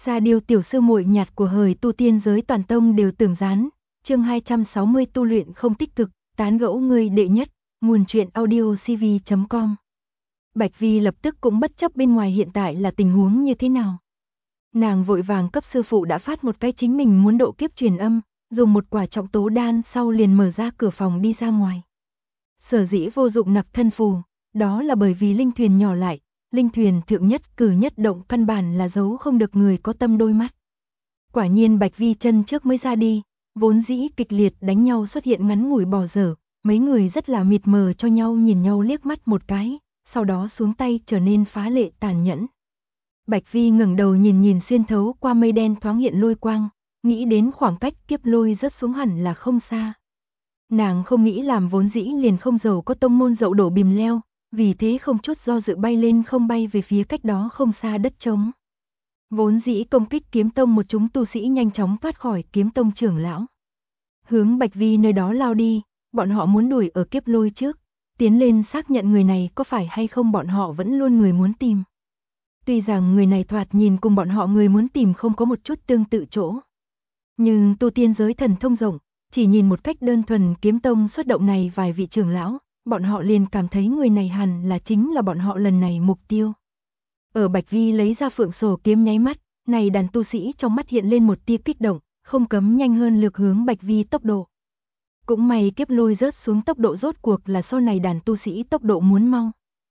Sa Điêu tiểu sư muội nhạt của hời tu tiên giới toàn tông đều tưởng gián. Chương 260 tu luyện không tích cực, tán gẫu ngươi đệ nhất, nguồn truyện audiocv.com. Bạch Vi lập tức cũng bất chấp bên ngoài hiện tại là tình huống như thế nào. Nàng vội vàng cấp sư phụ đã phát một cái chính mình muốn độ kiếp truyền âm, dùng một quả trọng tố đan sau liền mở ra cửa phòng đi ra ngoài. Sở dĩ vô dụng nặc thân phù, đó là bởi vì linh thuyền nhỏ lại, linh thuyền thượng nhất cử nhất động căn bản là giấu không được người có tâm đôi mắt. Quả nhiên Bạch Vi chân trước mới ra đi, vốn dĩ kịch liệt đánh nhau xuất hiện ngắn ngủi bỏ dở, mấy người rất là mịt mờ cho nhau nhìn nhau liếc mắt một cái, sau đó xuống tay trở nên phá lệ tàn nhẫn. Bạch Vi ngẩng đầu nhìn xuyên thấu qua mây đen thoáng hiện lôi quang, nghĩ đến khoảng cách kiếp lôi rớt xuống hẳn là không xa. Nàng không nghĩ làm vốn dĩ liền không giàu có tông môn dậu đổ bìm leo, vì thế không chút do dự bay lên không bay về phía cách đó không xa đất trống. Vốn dĩ công kích kiếm tông một chúng tu sĩ nhanh chóng thoát khỏi kiếm tông trưởng lão. Hướng Bạch Vi nơi đó lao đi, bọn họ muốn đuổi ở kiếp lôi trước, tiến lên xác nhận người này có phải hay không bọn họ vẫn luôn người muốn tìm. Tuy rằng người này thoạt nhìn cùng bọn họ người muốn tìm không có một chút tương tự chỗ. Nhưng tu tiên giới thần thông rộng, chỉ nhìn một cách đơn thuần kiếm tông xuất động này vài vị trưởng lão, bọn họ liền cảm thấy người này hẳn là chính là bọn họ lần này mục tiêu. Ở Bạch Vi lấy ra phượng sổ kiếm nháy mắt, này đàn tu sĩ trong mắt hiện lên một tia kích động, không cấm nhanh hơn lược hướng Bạch Vi tốc độ. Cũng may kiếp lôi rớt xuống tốc độ rốt cuộc là sau này đàn tu sĩ tốc độ muốn mau.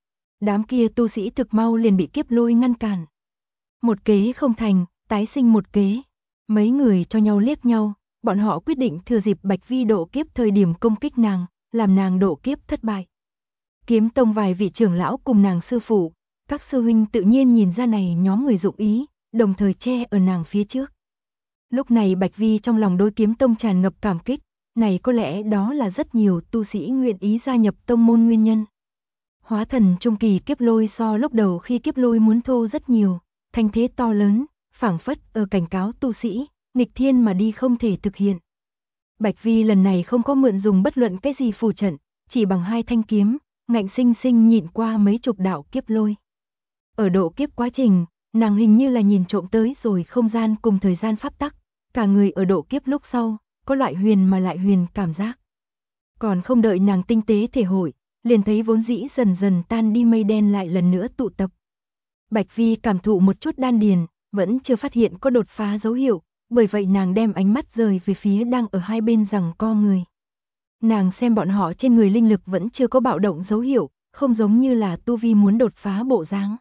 Đám kia tu sĩ thực mau liền bị kiếp lôi ngăn cản. Một kế không thành, tái sinh một kế. Mấy người cho nhau liếc nhau, bọn họ quyết định thừa dịp Bạch Vi độ kiếp thời điểm công kích nàng, làm nàng độ kiếp thất bại. Kiếm tông vài vị trưởng lão cùng nàng sư phụ, các sư huynh tự nhiên nhìn ra này nhóm người dụng ý, đồng thời che ở nàng phía trước. Lúc này Bạch Vi trong lòng đối kiếm tông tràn ngập cảm kích, này có lẽ đó là rất nhiều tu sĩ nguyện ý gia nhập tông môn nguyên nhân. Hóa thần trung kỳ kiếp lôi so lúc đầu khi kiếp lôi muốn thô rất nhiều, thanh thế to lớn, phảng phất ở cảnh cáo tu sĩ, nghịch thiên mà đi không thể thực hiện. Bạch Vi lần này không có mượn dùng bất luận cái gì phù trận, chỉ bằng hai thanh kiếm, ngạnh sinh sinh nhịn qua mấy chục đạo kiếp lôi. Ở độ kiếp quá trình, nàng hình như là nhìn trộm tới rồi không gian cùng thời gian pháp tắc, cả người ở độ kiếp lúc sau, có loại huyền mà lại huyền cảm giác. Còn không đợi nàng tinh tế thể hội, liền thấy vốn dĩ dần dần tan đi mây đen lại lần nữa tụ tập. Bạch Vi cảm thụ một chút đan điền, vẫn chưa phát hiện có đột phá dấu hiệu, bởi vậy nàng đem ánh mắt rời về phía đang ở hai bên giằng co người. Nàng xem bọn họ trên người linh lực vẫn chưa có bạo động dấu hiệu, không giống như là tu vi muốn đột phá bộ dáng.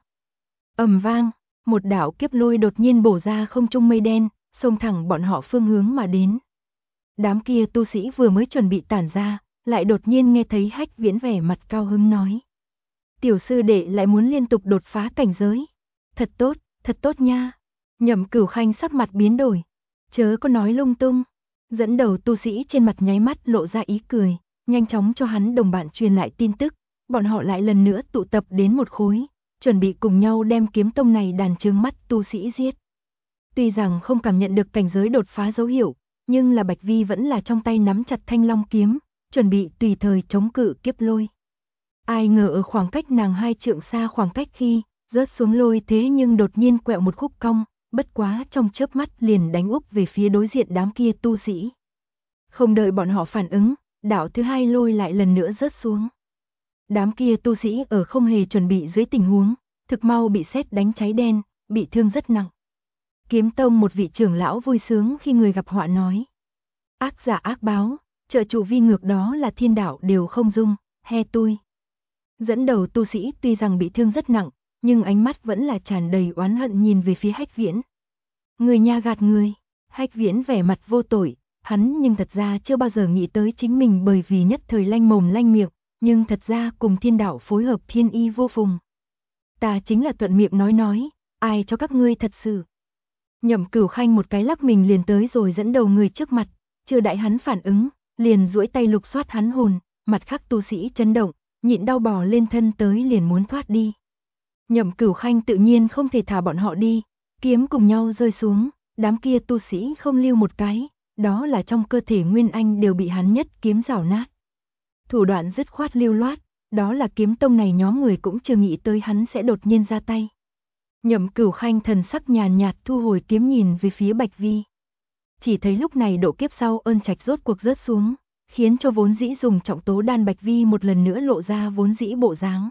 Ầm vang, một đạo kiếp lôi đột nhiên bổ ra không trung mây đen, xông thẳng bọn họ phương hướng mà đến. Đám kia tu sĩ vừa mới chuẩn bị tản ra, lại đột nhiên nghe thấy Hách Viễn vẻ mặt cao hứng nói: "Tiểu sư đệ lại muốn liên tục đột phá cảnh giới. Thật tốt nha." Nhậm Cửu Khanh sắc mặt biến đổi, chớ có nói lung tung. Dẫn đầu tu sĩ trên mặt nháy mắt lộ ra ý cười, nhanh chóng cho hắn đồng bạn truyền lại tin tức, bọn họ lại lần nữa tụ tập đến một khối, chuẩn bị cùng nhau đem kiếm tông này đàn trướng mắt tu sĩ giết. Tuy rằng không cảm nhận được cảnh giới đột phá dấu hiệu, nhưng là Bạch Vi vẫn là trong tay nắm chặt thanh long kiếm, chuẩn bị tùy thời chống cự kiếp lôi. Ai ngờ ở khoảng cách nàng 2 trượng xa khoảng cách khi rớt xuống lôi thế nhưng đột nhiên quẹo một khúc cong, bất quá trong chớp mắt liền đánh úp về phía đối diện đám kia tu sĩ. Không đợi bọn họ phản ứng, đạo thứ hai lôi lại lần nữa rớt xuống. Đám kia tu sĩ ở không hề chuẩn bị dưới tình huống, thực mau bị sét đánh cháy đen, bị thương rất nặng. Kiếm tông một vị trưởng lão vui sướng khi người gặp họa nói: "Ác giả ác báo, trợ trụ vi ngược đó là thiên đạo đều không dung, he tui." Dẫn đầu tu sĩ tuy rằng bị thương rất nặng, nhưng ánh mắt vẫn là tràn đầy oán hận nhìn về phía Hách Viễn. "Người nha gạt người." Hách Viễn vẻ mặt vô tội, hắn nhưng thật ra chưa bao giờ nghĩ tới chính mình bởi vì nhất thời lanh mồm lanh miệng, nhưng thật ra cùng thiên đạo phối hợp thiên y vô phùng. "Ta chính là thuận miệng nói, ai cho các ngươi thật sự." Nhậm Cửu Khanh một cái lắc mình liền tới rồi dẫn đầu người trước mặt, chưa đãi hắn phản ứng, liền duỗi tay lục soát hắn hồn, mặt khác tu sĩ chấn động, nhịn đau bò lên thân tới liền muốn thoát đi. Nhậm Cửu Khanh tự nhiên không thể thả bọn họ đi, kiếm cùng nhau rơi xuống, đám kia tu sĩ không lưu một cái, đó là trong cơ thể nguyên anh đều bị hắn nhất kiếm rào nát. Thủ đoạn dứt khoát lưu loát, đó là kiếm tông này nhóm người cũng chưa nghĩ tới hắn sẽ đột nhiên ra tay. Nhậm Cửu Khanh thần sắc nhàn nhạt thu hồi kiếm nhìn về phía Bạch Vi. Chỉ thấy lúc này độ kiếp sau Ân Trạch rốt cuộc rớt xuống, khiến cho vốn dĩ dùng trọng tố đan Bạch Vi một lần nữa lộ ra vốn dĩ bộ dáng.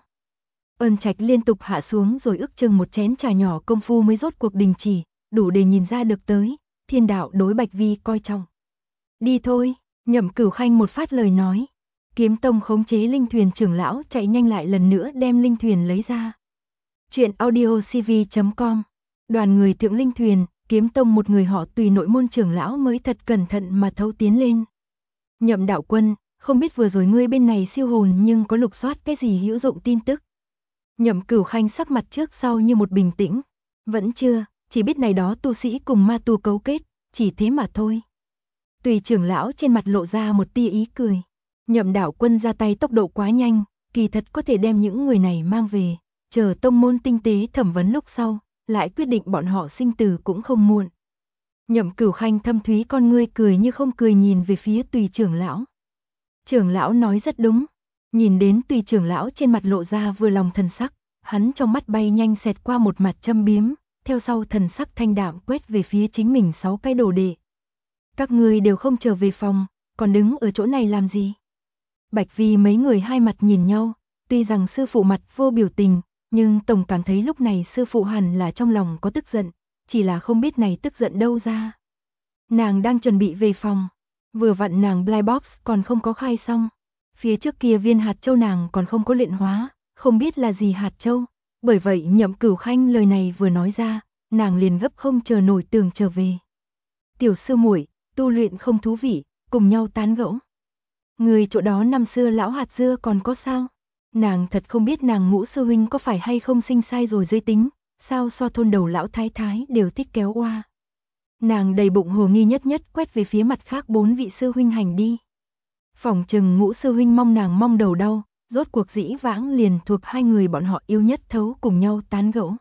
Ân Trạch liên tục hạ xuống rồi ước chừng một chén trà nhỏ công phu mới rốt cuộc đình chỉ, đủ để nhìn ra được tới, thiên đạo đối Bạch Vi coi trọng. Đi thôi, Nhậm Cửu Khanh một phát lời nói. Kiếm Tông khống chế linh thuyền trưởng lão chạy nhanh lại lần nữa đem linh thuyền lấy ra. Chuyện audio cv.com. Đoàn người thượng linh thuyền, Kiếm Tông một người họ Tùy nội môn trưởng lão mới thật cẩn thận mà thấu tiến lên. Nhậm đạo quân, không biết vừa rồi ngươi bên này siêu hồn nhưng có lục soát cái gì hữu dụng tin tức. Nhậm Cửu Khanh sắc mặt trước sau như một bình tĩnh. Vẫn chưa, chỉ biết này đó tu sĩ cùng ma tu cấu kết, chỉ thế mà thôi. Tùy trưởng lão trên mặt lộ ra một tia ý cười. Nhậm đạo quân ra tay tốc độ quá nhanh, kỳ thật có thể đem những người này mang về, chờ tông môn tinh tế thẩm vấn lúc sau, lại quyết định bọn họ sinh tử cũng không muộn. Nhậm Cửu Khanh thâm thúy con ngươi cười như không cười nhìn về phía Tùy trưởng lão. Trưởng lão nói rất đúng, nhìn đến Tùy trưởng lão trên mặt lộ ra vừa lòng thần sắc, hắn trong mắt bay nhanh xẹt qua một mặt châm biếm, theo sau thần sắc thanh đạm quét về phía chính mình 6 cái đồ đệ. Các ngươi đều không trở về phòng, còn đứng ở chỗ này làm gì? Bạch Vi mấy người hai mặt nhìn nhau, tuy rằng sư phụ mặt vô biểu tình, nhưng tổng cảm thấy lúc này sư phụ hẳn là trong lòng có tức giận, chỉ là không biết này tức giận đâu ra. Nàng đang chuẩn bị về phòng, vừa vặn nàng Blind Box còn không có khai xong, phía trước kia viên hạt châu nàng còn không có luyện hóa, không biết là gì hạt châu, bởi vậy Nhậm Cửu Khanh lời này vừa nói ra, nàng liền gấp không chờ nổi tưởng trở về. Tiểu sư muội, tu luyện không thú vị, cùng nhau tán gẫu. Người chỗ đó năm xưa lão hạt dưa còn có sao? Nàng thật không biết nàng Ngũ sư huynh có phải hay không sinh sai rồi giới tính, sao so thôn đầu lão thái thái đều thích kéo oa. Nàng đầy bụng hồ nghi nhất nhất quét về phía mặt khác 4 vị sư huynh hành đi. Phỏng chừng Ngũ sư huynh mong nàng mong đầu đau, rốt cuộc dĩ vãng liền thuộc hai người bọn họ yêu nhất thấu cùng nhau tán gẫu.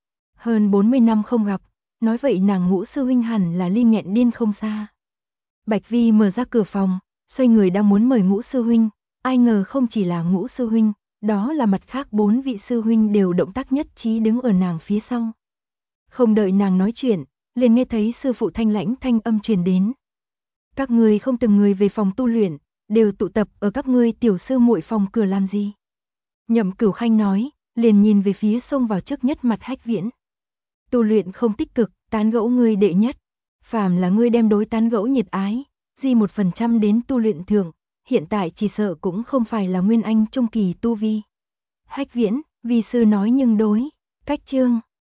Hơn 40 năm không gặp, nói vậy nàng Ngũ sư huynh hẳn là ly nghẹn điên không xa. Bạch Vi mở ra cửa phòng, xoay người đang muốn mời Ngũ sư huynh, ai ngờ không chỉ là Ngũ sư huynh, đó là mặt khác 4 vị sư huynh đều động tác nhất trí đứng ở nàng phía sau. Không đợi nàng nói chuyện, liền nghe thấy sư phụ thanh lãnh thanh âm truyền đến. Các ngươi không từng người về phòng tu luyện, đều tụ tập ở các ngươi tiểu sư muội phòng cửa làm gì? Nhậm Cửu Khanh nói, liền nhìn về phía xông vào trước nhất mặt Hách Viễn. Tu luyện không tích cực, tán gẫu ngươi đệ nhất. Phàm là ngươi đem đối tán gẫu nhiệt ái, di 1% đến tu luyện thượng, hiện tại chỉ sợ cũng không phải là nguyên anh trung kỳ tu vi. Hách Viễn, vi sư nói nhưng đối, cách chương.